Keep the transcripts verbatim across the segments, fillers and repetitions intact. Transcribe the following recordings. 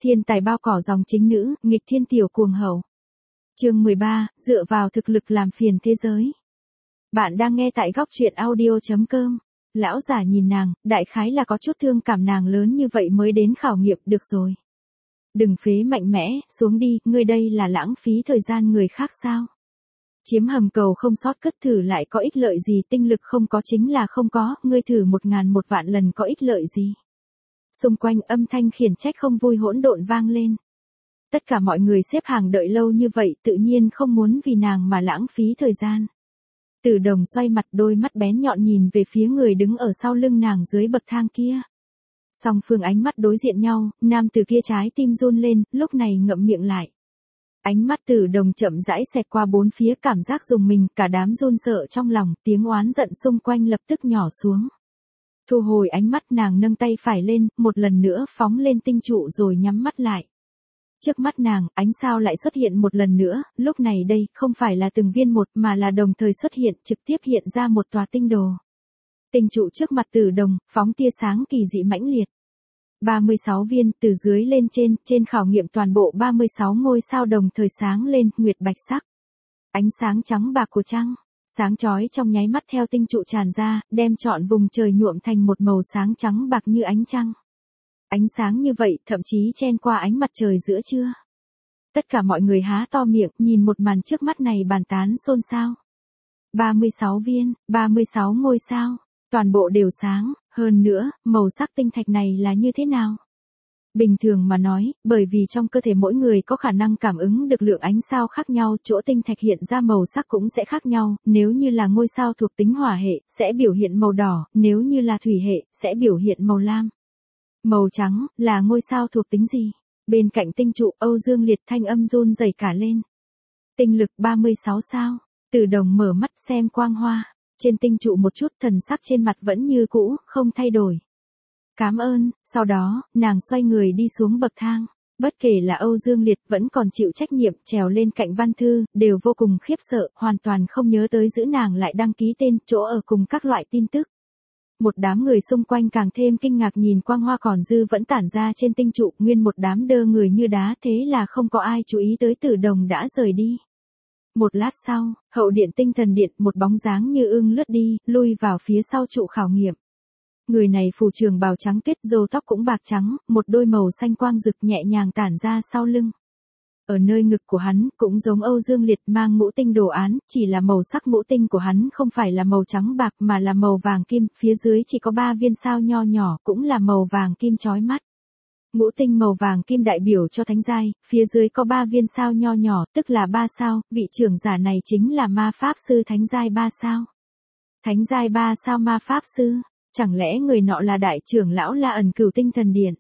Thiên tài bao cỏ dòng chính nữ, nghịch thiên tiểu cuồng hậu. Chương mười ba, dựa vào thực lực làm phiền thế giới. Bạn đang nghe tại góc truyện audio chấm com. Lão giả nhìn nàng, đại khái là có chút thương cảm nàng lớn như vậy mới đến khảo nghiệm, được rồi. Đừng phế mạnh mẽ, xuống đi, ngươi đây là lãng phí thời gian người khác sao? Chiếm hầm cầu không sót cất thử lại có ích lợi gì, tinh lực không có chính là không có, ngươi thử một ngàn một vạn lần có ích lợi gì? Xung quanh âm thanh khiển trách không vui hỗn độn vang lên. Tất cả mọi người xếp hàng đợi lâu như vậy tự nhiên không muốn vì nàng mà lãng phí thời gian. Tử Đồng xoay mặt, đôi mắt bén nhọn nhìn về phía người đứng ở sau lưng nàng dưới bậc thang kia. Song phương ánh mắt đối diện nhau, nam tử kia trái tim run lên, lúc này ngậm miệng lại. Ánh mắt Tử Đồng chậm rãi xẹt qua bốn phía, cảm giác rùng mình, cả đám run sợ trong lòng, tiếng oán giận xung quanh lập tức nhỏ xuống. Thu hồi ánh mắt, nàng nâng tay phải lên, một lần nữa phóng lên tinh trụ rồi nhắm mắt lại. Trước mắt nàng, ánh sao lại xuất hiện một lần nữa, lúc này đây, không phải là từng viên một mà là đồng thời xuất hiện, trực tiếp hiện ra một tòa tinh đồ. Tinh trụ trước mặt Tử Đồng, phóng tia sáng kỳ dị mãnh liệt. ba mươi sáu viên, từ dưới lên trên, trên khảo nghiệm toàn bộ ba mươi sáu ngôi sao đồng thời sáng lên, nguyệt bạch sắc. Ánh sáng trắng bạc của trăng, sáng chói trong nháy mắt theo tinh trụ tràn ra, đem trọn vùng trời nhuộm thành một màu sáng trắng bạc như ánh trăng. Ánh sáng như vậy, thậm chí chen qua ánh mặt trời giữa trưa. Tất cả mọi người há to miệng, nhìn một màn trước mắt này bàn tán xôn xao. ba mươi sáu viên, ba mươi sáu ngôi sao, toàn bộ đều sáng, hơn nữa, màu sắc tinh thạch này là như thế nào? Bình thường mà nói, bởi vì trong cơ thể mỗi người có khả năng cảm ứng được lượng ánh sao khác nhau, chỗ tinh thạch hiện ra màu sắc cũng sẽ khác nhau, nếu như là ngôi sao thuộc tính hỏa hệ, sẽ biểu hiện màu đỏ, nếu như là thủy hệ, sẽ biểu hiện màu lam. Màu trắng, là ngôi sao thuộc tính gì? Bên cạnh tinh trụ, Âu Dương Liệt thanh âm run rẩy cả lên. Tinh lực ba mươi sáu sao, Tử Đồng mở mắt xem quang hoa, trên tinh trụ một chút, thần sắc trên mặt vẫn như cũ, không thay đổi. Cảm ơn, sau đó, nàng xoay người đi xuống bậc thang. Bất kể là Âu Dương Liệt vẫn còn chịu trách nhiệm trèo lên cạnh Văn Thư, đều vô cùng khiếp sợ, hoàn toàn không nhớ tới giữ nàng lại đăng ký tên, chỗ ở cùng các loại tin tức. Một đám người xung quanh càng thêm kinh ngạc nhìn quang hoa còn dư vẫn tản ra trên tinh trụ, nguyên một đám đơ người như đá, thế là không có ai chú ý tới Tử Đồng đã rời đi. Một lát sau, hậu điện tinh thần điện, một bóng dáng như ưng lướt đi, lui vào phía sau trụ khảo nghiệm. Người này phủ trường bào trắng tuyết, râu tóc cũng bạc trắng, một đôi màu xanh quang rực nhẹ nhàng tản ra sau lưng. Ở nơi ngực của hắn, cũng giống Âu Dương Liệt mang ngũ tinh đồ án, chỉ là màu sắc ngũ tinh của hắn không phải là màu trắng bạc mà là màu vàng kim, phía dưới chỉ có ba viên sao nho nhỏ, cũng là màu vàng kim chói mắt. Ngũ tinh màu vàng kim đại biểu cho thánh giai, phía dưới có ba viên sao nho nhỏ, tức là ba sao, vị trưởng giả này chính là ma pháp sư thánh giai ba sao. Thánh giai ba sao ma pháp sư, chẳng lẽ người nọ là đại trưởng lão La Ẩn Cửu Tinh Thần Điện?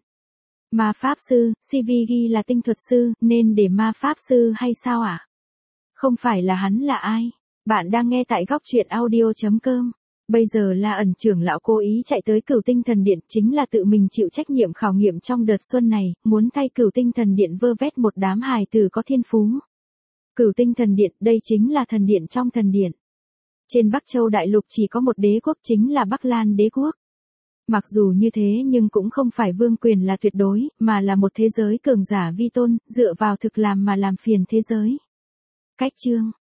Ma pháp sư, xê vê ghi là tinh thuật sư, nên để ma pháp sư hay sao ạ? À? Không phải là hắn là ai? Bạn đang nghe tại góc truyện audio chấm com. Bây giờ La Ẩn trưởng lão cố ý chạy tới Cửu Tinh Thần Điện, chính là tự mình chịu trách nhiệm khảo nghiệm trong đợt xuân này, muốn thay Cửu Tinh Thần Điện vơ vét một đám hài tử có thiên phú. Cửu Tinh Thần Điện, đây chính là thần điện trong thần điện. Trên Bắc Châu Đại Lục chỉ có một đế quốc, chính là Bắc Lan đế quốc. Mặc dù như thế nhưng cũng không phải vương quyền là tuyệt đối, mà là một thế giới cường giả vi tôn, dựa vào thực làm mà làm phiền thế giới. Cách chương,